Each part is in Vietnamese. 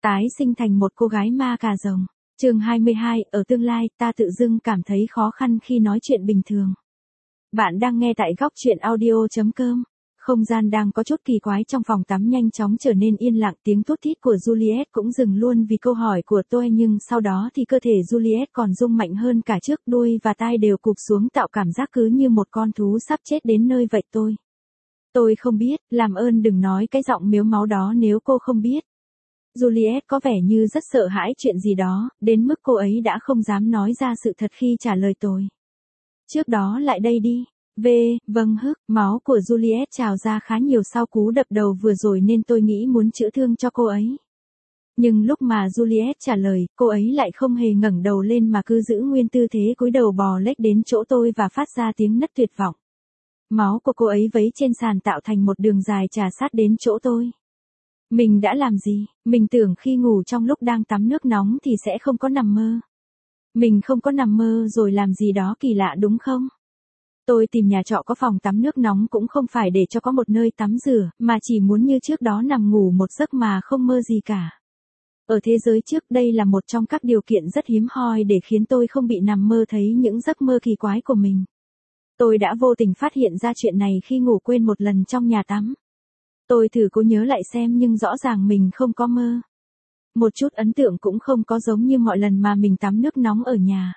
Tái sinh thành một cô gái ma cà rồng. Chương 22, ở tương lai, ta tự dưng cảm thấy khó khăn khi nói chuyện bình thường. Bạn đang nghe tại góc chuyện audio.com. Không gian đang có chút kỳ quái trong phòng tắm nhanh chóng trở nên yên lặng, tiếng thút thít của Juliet cũng dừng luôn vì câu hỏi của tôi, nhưng sau đó thì cơ thể Juliet còn rung mạnh hơn cả trước, đuôi và tai đều cụp xuống tạo cảm giác cứ như một con thú sắp chết đến nơi vậy. Tôi không biết, làm ơn đừng nói cái giọng mếu máu đó nếu cô không biết. Juliet có vẻ như rất sợ hãi chuyện gì đó, đến mức cô ấy đã không dám nói ra sự thật khi trả lời tôi. Trước đó lại đây đi. Vâng máu của Juliet trào ra khá nhiều sau cú đập đầu vừa rồi nên tôi nghĩ muốn chữa thương cho cô ấy. Nhưng lúc mà Juliet trả lời, cô ấy lại không hề ngẩng đầu lên mà cứ giữ nguyên tư thế cúi đầu bò lếch đến chỗ tôi và phát ra tiếng nấc tuyệt vọng. Máu của cô ấy vấy trên sàn tạo thành một đường dài trà sát đến chỗ tôi. Mình đã làm gì? Mình tưởng khi ngủ trong lúc đang tắm nước nóng thì sẽ không có nằm mơ. Mình không có nằm mơ rồi làm gì đó kỳ lạ đúng không? Tôi tìm nhà trọ có phòng tắm nước nóng cũng không phải để cho có một nơi tắm rửa, mà chỉ muốn như trước đó nằm ngủ một giấc mà không mơ gì cả. Ở thế giới trước đây là một trong các điều kiện rất hiếm hoi để khiến tôi không bị nằm mơ thấy những giấc mơ kỳ quái của mình. Tôi đã vô tình phát hiện ra chuyện này khi ngủ quên một lần trong nhà tắm. Tôi thử cố nhớ lại xem nhưng rõ ràng mình không có mơ. Một chút ấn tượng cũng không có giống như mọi lần mà mình tắm nước nóng ở nhà.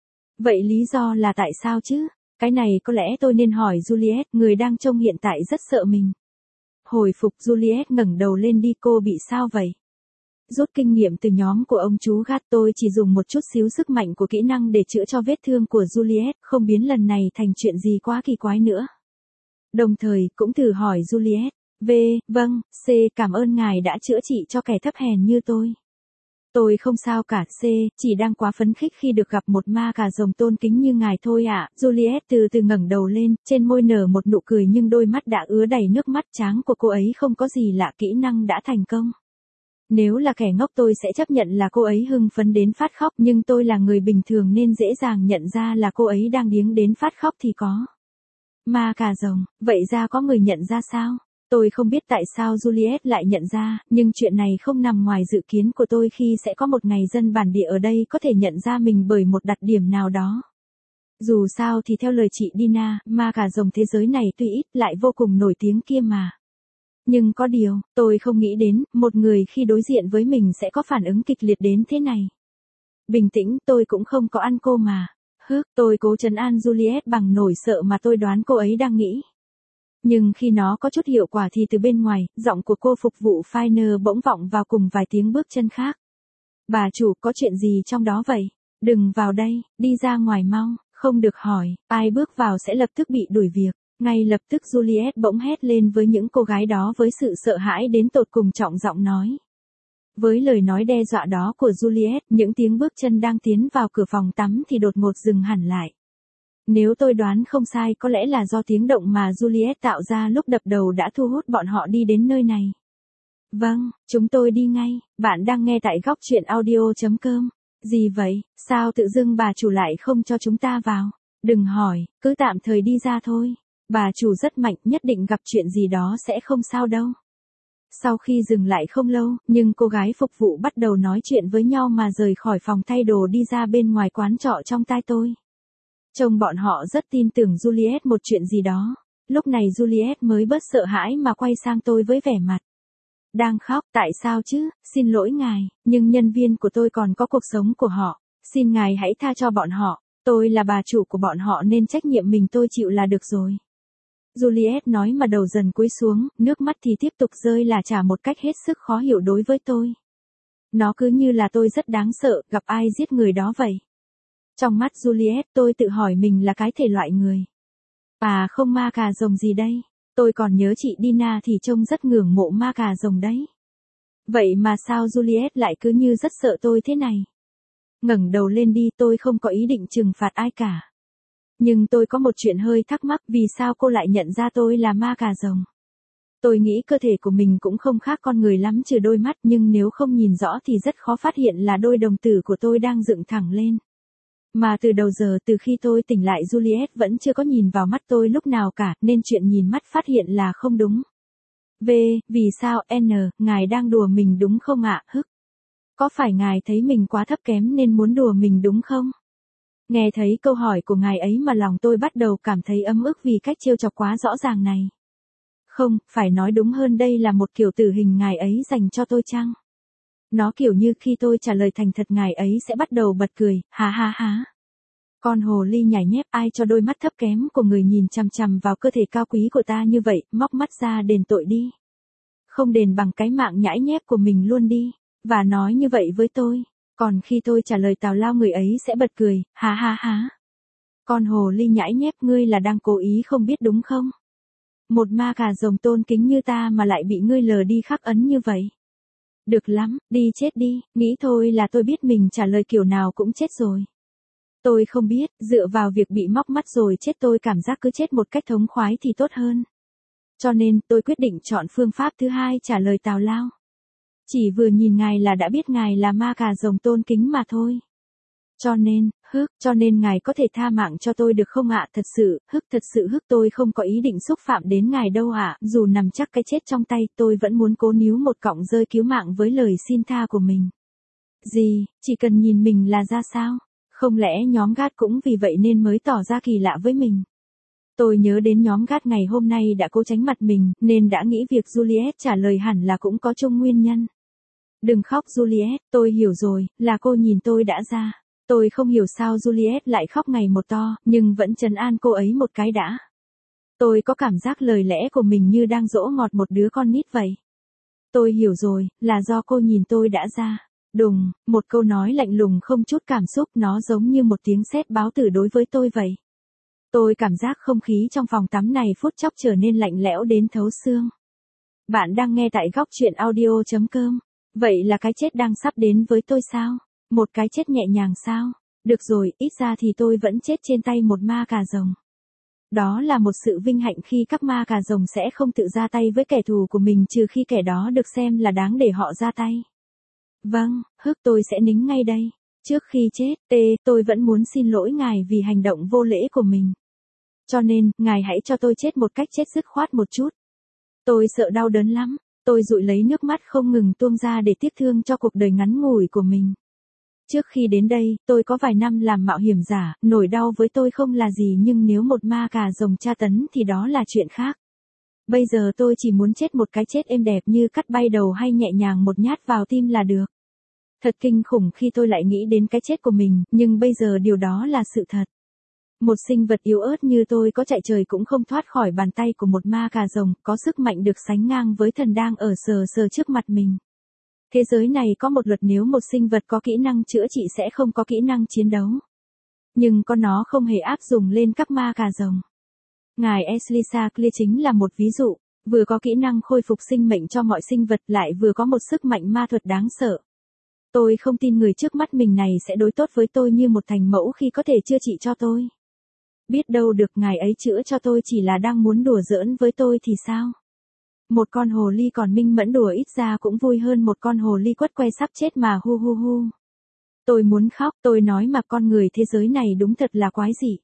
Vậy lý do là tại sao chứ? Cái này có lẽ tôi nên hỏi Juliet, người đang trông hiện tại rất sợ mình. Hồi phục, Juliet ngẩng đầu lên đi, cô bị sao vậy? Rút kinh nghiệm từ nhóm của ông chú Gat, tôi chỉ dùng một chút xíu sức mạnh của kỹ năng để chữa cho vết thương của Juliet, không biến lần này thành chuyện gì quá kỳ quái nữa. Đồng thời, cũng thử hỏi Juliet. Vâng, cảm ơn ngài đã chữa trị cho kẻ thấp hèn như tôi. Tôi không sao cả, chỉ đang quá phấn khích khi được gặp một ma cà rồng tôn kính như ngài thôi ạ. Juliet từ từ ngẩng đầu lên, trên môi nở một nụ cười nhưng đôi mắt đã ứa đầy nước mắt, tráng của cô ấy không có gì lạ, kỹ năng đã thành công. Nếu là kẻ ngốc tôi sẽ chấp nhận là cô ấy hưng phấn đến phát khóc, nhưng tôi là người bình thường nên dễ dàng nhận ra là cô ấy đang điếng đến phát khóc thì có. Ma cà rồng, vậy ra có người nhận ra sao? Tôi không biết tại sao Juliet lại nhận ra, nhưng chuyện này không nằm ngoài dự kiến của tôi khi sẽ có một ngày dân bản địa ở đây có thể nhận ra mình bởi một đặc điểm nào đó. Dù sao thì theo lời chị Dina, ma cà rồng thế giới này tuy ít lại vô cùng nổi tiếng kia mà. Nhưng có điều, tôi không nghĩ đến, một người khi đối diện với mình sẽ có phản ứng kịch liệt đến thế này. Bình tĩnh, tôi cũng không có ăn cô mà. Tôi cố trấn an Juliet bằng nỗi sợ mà tôi đoán cô ấy đang nghĩ. Nhưng khi nó có chút hiệu quả thì từ bên ngoài, giọng của cô phục vụ Finer bỗng vọng vào cùng vài tiếng bước chân khác. Bà chủ, có chuyện gì trong đó vậy? Đừng vào đây, đi ra ngoài mau, không được hỏi, ai bước vào sẽ lập tức bị đuổi việc. Ngay lập tức Juliet bỗng hét lên với những cô gái đó với sự sợ hãi đến tột cùng, trọng giọng nói. Với lời nói đe dọa đó của Juliet, những tiếng bước chân đang tiến vào cửa phòng tắm thì đột ngột dừng hẳn lại. Nếu tôi đoán không sai, có lẽ là do tiếng động mà Juliet tạo ra lúc đập đầu đã thu hút bọn họ đi đến nơi này. Vâng, chúng tôi đi ngay, bạn đang nghe tại góc chuyện audio.com. Gì vậy, sao tự dưng bà chủ lại không cho chúng ta vào? Đừng hỏi, cứ tạm thời đi ra thôi. Bà chủ rất mạnh, nhất định gặp chuyện gì đó sẽ không sao đâu. Sau khi dừng lại không lâu, nhưng cô gái phục vụ bắt đầu nói chuyện với nhau mà rời khỏi phòng thay đồ đi ra bên ngoài quán trọ trong tai tôi. Trông bọn họ rất tin tưởng Juliet một chuyện gì đó. Lúc này Juliet mới bớt sợ hãi mà quay sang tôi với vẻ mặt đang khóc. Tại sao chứ? Xin lỗi ngài, nhưng nhân viên của tôi còn có cuộc sống của họ. Xin ngài hãy tha cho bọn họ. Tôi là bà chủ của bọn họ nên trách nhiệm mình tôi chịu là được rồi. Juliet nói mà đầu dần cúi xuống, nước mắt thì tiếp tục rơi là trả một cách hết sức khó hiểu đối với tôi. Nó cứ như là tôi rất đáng sợ, gặp ai giết người đó vậy. Trong mắt Juliet, tôi tự hỏi mình là cái thể loại người. Không ma cà rồng gì đây. Tôi còn nhớ chị Dina thì trông rất ngưỡng mộ ma cà rồng đấy. Vậy mà sao Juliet lại cứ như rất sợ tôi thế này? Ngẩng đầu lên đi, tôi không có ý định trừng phạt ai cả. Nhưng tôi có một chuyện hơi thắc mắc, vì sao cô lại nhận ra tôi là ma cà rồng? Tôi nghĩ cơ thể của mình cũng không khác con người lắm trừ đôi mắt, nhưng nếu không nhìn rõ thì rất khó phát hiện là đôi đồng tử của tôi đang dựng thẳng lên. Mà từ đầu giờ, từ khi tôi tỉnh lại, Juliet vẫn chưa có nhìn vào mắt tôi lúc nào cả, nên chuyện nhìn mắt phát hiện là không đúng. Vì sao, ngài đang đùa mình đúng không ạ? Có phải ngài thấy mình quá thấp kém nên muốn đùa mình đúng không? Nghe thấy câu hỏi của ngài ấy mà lòng tôi bắt đầu cảm thấy ấm ức vì cách trêu chọc quá rõ ràng này. Không, phải nói đúng hơn đây là một kiểu tử hình ngài ấy dành cho tôi chăng? Nó kiểu như khi tôi trả lời thành thật ngài ấy sẽ bắt đầu bật cười, ha ha ha. Con hồ ly nhảy nhép, ai cho đôi mắt thấp kém của người nhìn chằm chằm vào cơ thể cao quý của ta như vậy, móc mắt ra đền tội đi. Không đền bằng cái mạng nhãi nhép của mình luôn đi. Và nói như vậy với tôi. Còn khi tôi trả lời tào lao người ấy sẽ bật cười, ha ha ha. Con hồ ly nhãi nhép, ngươi là đang cố ý không biết đúng không? Một ma cà rồng tôn kính như ta mà lại bị ngươi lờ đi khắc ấn như vậy. Được lắm, đi chết đi, nghĩ thôi là tôi biết mình trả lời kiểu nào cũng chết rồi. Tôi không biết, dựa vào việc bị móc mắt rồi chết tôi cảm giác cứ chết một cách thống khoái thì tốt hơn. Cho nên, tôi quyết định chọn phương pháp thứ hai trả lời tào lao. Chỉ vừa nhìn ngài là đã biết ngài là ma cà rồng tôn kính mà thôi. Cho nên ngài có thể tha mạng cho tôi được không ạ? Thật sự tôi không có ý định xúc phạm đến ngài đâu ạ. Dù nằm chắc cái chết trong tay, tôi vẫn muốn cố níu một cọng rơi cứu mạng với lời xin tha của mình. Gì, chỉ cần nhìn mình là ra sao? Không lẽ nhóm Gad cũng vì vậy nên mới tỏ ra kỳ lạ với mình? Tôi nhớ đến nhóm Gad ngày hôm nay đã cố tránh mặt mình, nên đã nghĩ việc Juliet trả lời hẳn là cũng có chung nguyên nhân. Đừng khóc Juliet, tôi hiểu rồi, là cô nhìn tôi đã ra. Tôi không hiểu sao Juliet lại khóc ngày một to, nhưng vẫn trấn an cô ấy một cái đã. Tôi có cảm giác lời lẽ của mình như đang dỗ ngọt một đứa con nít vậy. Tôi hiểu rồi, là do cô nhìn tôi đã ra. Đùng, một câu nói lạnh lùng không chút cảm xúc, nó giống như một tiếng sét báo tử đối với tôi vậy. Tôi cảm giác không khí trong phòng tắm này phút chốc trở nên lạnh lẽo đến thấu xương. Bạn đang nghe tại góc truyện audio.com. Vậy là cái chết đang sắp đến với tôi sao? Một cái chết nhẹ nhàng sao? Được rồi, ít ra thì tôi vẫn chết trên tay một ma cà rồng. Đó là một sự vinh hạnh khi các ma cà rồng sẽ không tự ra tay với kẻ thù của mình trừ khi kẻ đó được xem là đáng để họ ra tay. Vâng, tôi sẽ nín ngay đây. Trước khi chết, tôi vẫn muốn xin lỗi ngài vì hành động vô lễ của mình. Cho nên, ngài hãy cho tôi chết một cách chết dứt khoát một chút. Tôi sợ đau đớn lắm. Tôi dụi lấy nước mắt không ngừng tuôn ra để tiếc thương cho cuộc đời ngắn ngủi của mình. Trước khi đến đây, tôi có vài năm làm mạo hiểm giả, nỗi đau với tôi không là gì nhưng nếu một ma cà rồng tra tấn thì đó là chuyện khác. Bây giờ tôi chỉ muốn chết một cái chết êm đẹp như cắt bay đầu hay nhẹ nhàng một nhát vào tim là được. Thật kinh khủng khi tôi lại nghĩ đến cái chết của mình, nhưng bây giờ điều đó là sự thật. Một sinh vật yếu ớt như tôi có chạy trời cũng không thoát khỏi bàn tay của một ma cà rồng, có sức mạnh được sánh ngang với thần đang ở sờ trước mặt mình. Thế giới này có một luật nếu một sinh vật có kỹ năng chữa trị sẽ không có kỹ năng chiến đấu. Nhưng con nó không hề áp dụng lên các ma cà rồng. Ngài Ashley Clear chính là một ví dụ, vừa có kỹ năng khôi phục sinh mệnh cho mọi sinh vật lại vừa có một sức mạnh ma thuật đáng sợ. Tôi không tin người trước mắt mình này sẽ đối tốt với tôi như một thành mẫu khi có thể chữa trị cho tôi. Biết đâu được ngài ấy chữa cho tôi chỉ là đang muốn đùa giỡn với tôi thì sao? Một con hồ ly còn minh mẫn đùa ít ra cũng vui hơn một con hồ ly quất que sắp chết mà hu hu hu. Tôi muốn khóc, tôi nói mà con người thế giới này đúng thật là quái dị.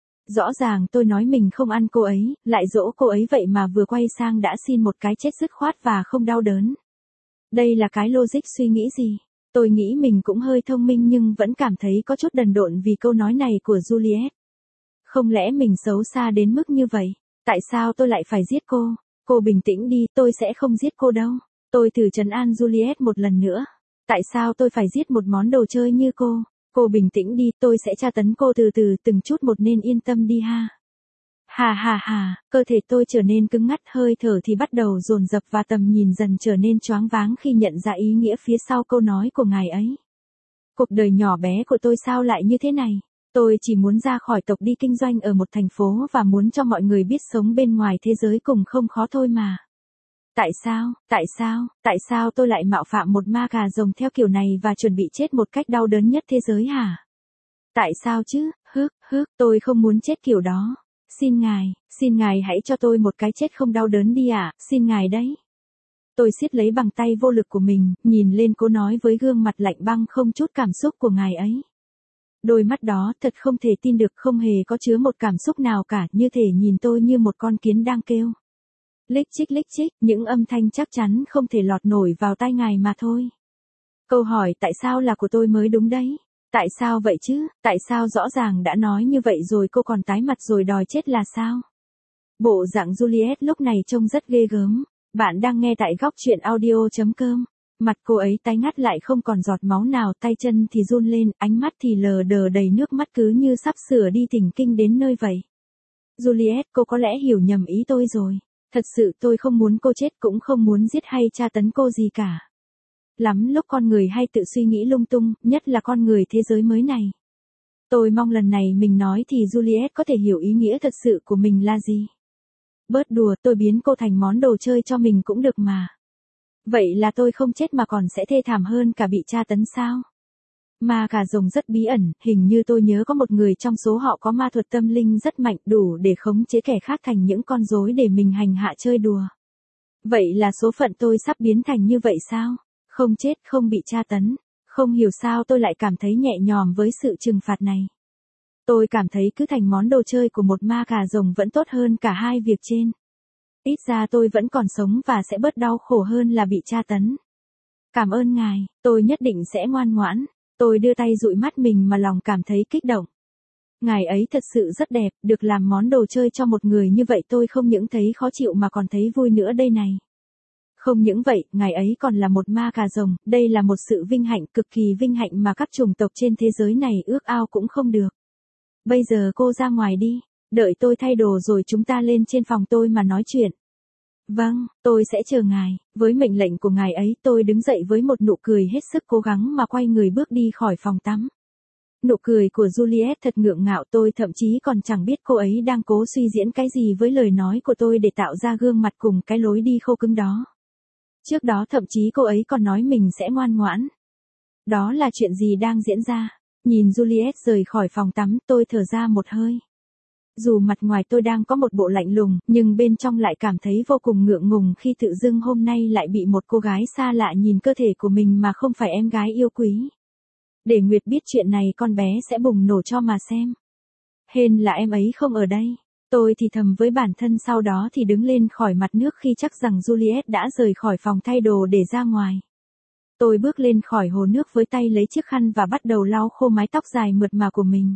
Rõ ràng tôi nói mình không ăn cô ấy, lại dỗ cô ấy vậy mà vừa quay sang đã xin một cái chết dứt khoát và không đau đớn. Đây là cái logic suy nghĩ gì? Tôi nghĩ mình cũng hơi thông minh nhưng vẫn cảm thấy có chút đần độn vì câu nói này của Juliet. Không lẽ mình xấu xa đến mức như vậy? Tại sao tôi lại phải giết cô? Cô bình tĩnh đi, tôi sẽ không giết cô đâu. Tôi thử trấn an Juliet một lần nữa. Tại sao tôi phải giết một món đồ chơi như cô? Cô bình tĩnh đi, tôi sẽ tra tấn cô từ từ từng chút một nên yên tâm đi ha. Hà hà hà, cơ thể tôi trở nên cứng ngắt, hơi thở thì bắt đầu dồn dập và tầm nhìn dần trở nên choáng váng khi nhận ra ý nghĩa phía sau câu nói của ngài ấy. Cuộc đời nhỏ bé của tôi sao lại như thế này? Tôi chỉ muốn ra khỏi tộc đi kinh doanh ở một thành phố và muốn cho mọi người biết sống bên ngoài thế giới cùng không khó thôi mà. Tại sao tôi lại mạo phạm một ma cà rồng theo kiểu này và chuẩn bị chết một cách đau đớn nhất thế giới hả? Tại sao chứ, tôi không muốn chết kiểu đó. Xin ngài hãy cho tôi một cái chết không đau đớn đi ạ, xin ngài đấy. Tôi siết lấy bằng tay vô lực của mình, nhìn lên cô nói với gương mặt lạnh băng không chút cảm xúc của ngài ấy. Đôi mắt đó thật không thể tin được, không hề có chứa một cảm xúc nào cả, như thể nhìn tôi như một con kiến đang kêu. Lích chích, những âm thanh chắc chắn không thể lọt nổi vào tai ngài mà thôi. Câu hỏi tại sao là của tôi mới đúng đấy. Tại sao vậy chứ, tại sao rõ ràng đã nói như vậy rồi cô còn tái mặt rồi đòi chết là sao? Bộ dạng Juliet lúc này trông rất ghê gớm. Bạn đang nghe tại góc chuyện audio.com. Mặt cô ấy tái ngắt lại không còn giọt máu nào, tay chân thì run lên, ánh mắt thì lờ đờ đầy nước mắt cứ như sắp sửa đi thỉnh kinh đến nơi vậy. Juliet, cô có lẽ hiểu nhầm ý tôi rồi. Thật sự tôi không muốn cô chết, cũng không muốn giết hay tra tấn cô gì cả. Lắm lúc con người hay tự suy nghĩ lung tung, nhất là con người thế giới mới này. Tôi mong lần này mình nói thì Juliet có thể hiểu ý nghĩa thật sự của mình là gì. Bớt đùa, tôi biến cô thành món đồ chơi cho mình cũng được mà. Vậy là tôi không chết mà còn sẽ thê thảm hơn cả bị tra tấn sao? Ma cà rồng rất bí ẩn, hình như tôi nhớ có một người trong số họ có ma thuật tâm linh rất mạnh, đủ để khống chế kẻ khác thành những con rối để mình hành hạ chơi đùa. Vậy là số phận tôi sắp biến thành như vậy sao? Không chết, không bị tra tấn. Không hiểu sao tôi lại cảm thấy nhẹ nhõm với sự trừng phạt này. Tôi cảm thấy cứ thành món đồ chơi của một ma cà rồng vẫn tốt hơn cả hai việc trên. Ít ra tôi vẫn còn sống và sẽ bớt đau khổ hơn là bị tra tấn. Cảm ơn ngài, tôi nhất định sẽ ngoan ngoãn. Tôi đưa tay dụi mắt mình mà lòng cảm thấy kích động. Ngài ấy thật sự rất đẹp, được làm món đồ chơi cho một người như vậy tôi không những thấy khó chịu mà còn thấy vui nữa đây này. Không những vậy, ngài ấy còn là một ma cà rồng, đây là một sự vinh hạnh, cực kỳ vinh hạnh mà các chủng tộc trên thế giới này ước ao cũng không được. Bây giờ cô ra ngoài đi, đợi tôi thay đồ rồi chúng ta lên trên phòng tôi mà nói chuyện. Vâng, tôi sẽ chờ ngài. Với mệnh lệnh của ngài ấy tôi đứng dậy với một nụ cười hết sức cố gắng mà quay người bước đi khỏi phòng tắm. Nụ cười của Juliet thật ngượng ngạo, tôi thậm chí còn chẳng biết cô ấy đang cố suy diễn cái gì với lời nói của tôi để tạo ra gương mặt cùng cái lối đi khô cứng đó. Trước đó thậm chí cô ấy còn nói mình sẽ ngoan ngoãn. Đó là chuyện gì đang diễn ra? Nhìn Juliet rời khỏi phòng tắm, tôi thở ra một hơi. Dù mặt ngoài tôi đang có một bộ lạnh lùng, nhưng bên trong lại cảm thấy vô cùng ngượng ngùng khi tự dưng hôm nay lại bị một cô gái xa lạ nhìn cơ thể của mình mà không phải em gái yêu quý. Để Nguyệt biết chuyện này con bé sẽ bùng nổ cho mà xem. Hên là em ấy không ở đây. Tôi thì thầm với bản thân, sau đó thì đứng lên khỏi mặt nước khi chắc rằng Juliet đã rời khỏi phòng thay đồ để ra ngoài. Tôi bước lên khỏi hồ nước với tay lấy chiếc khăn và bắt đầu lau khô mái tóc dài mượt mà của mình.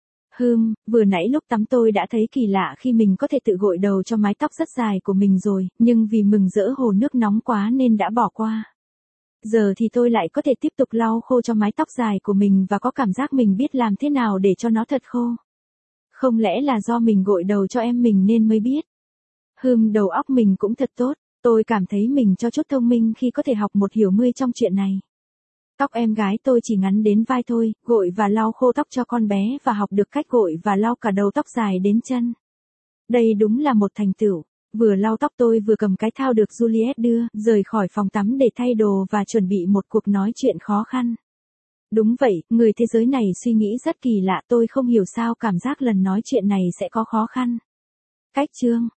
Vừa nãy lúc tắm tôi đã thấy kỳ lạ khi mình có thể tự gội đầu cho mái tóc rất dài của mình rồi, nhưng vì mừng rỡ hồ nước nóng quá nên đã bỏ qua. Giờ thì tôi lại có thể tiếp tục lau khô cho mái tóc dài của mình và có cảm giác mình biết làm thế nào để cho nó thật khô. Không lẽ là do mình gội đầu cho em mình nên mới biết. Đầu óc mình cũng thật tốt, tôi cảm thấy mình cho chút thông minh khi có thể học một hiểu 10 trong chuyện này. Tóc em gái tôi chỉ ngắn đến vai thôi, gội và lau khô tóc cho con bé và học được cách gội và lau cả đầu tóc dài đến chân. Đây đúng là một thành tựu. Vừa lau tóc tôi vừa cầm cái thao được Juliet đưa, rời khỏi phòng tắm để thay đồ và chuẩn bị một cuộc nói chuyện khó khăn. Đúng vậy, người thế giới này suy nghĩ rất kỳ lạ, tôi không hiểu sao cảm giác lần nói chuyện này sẽ có khó khăn. Cách chương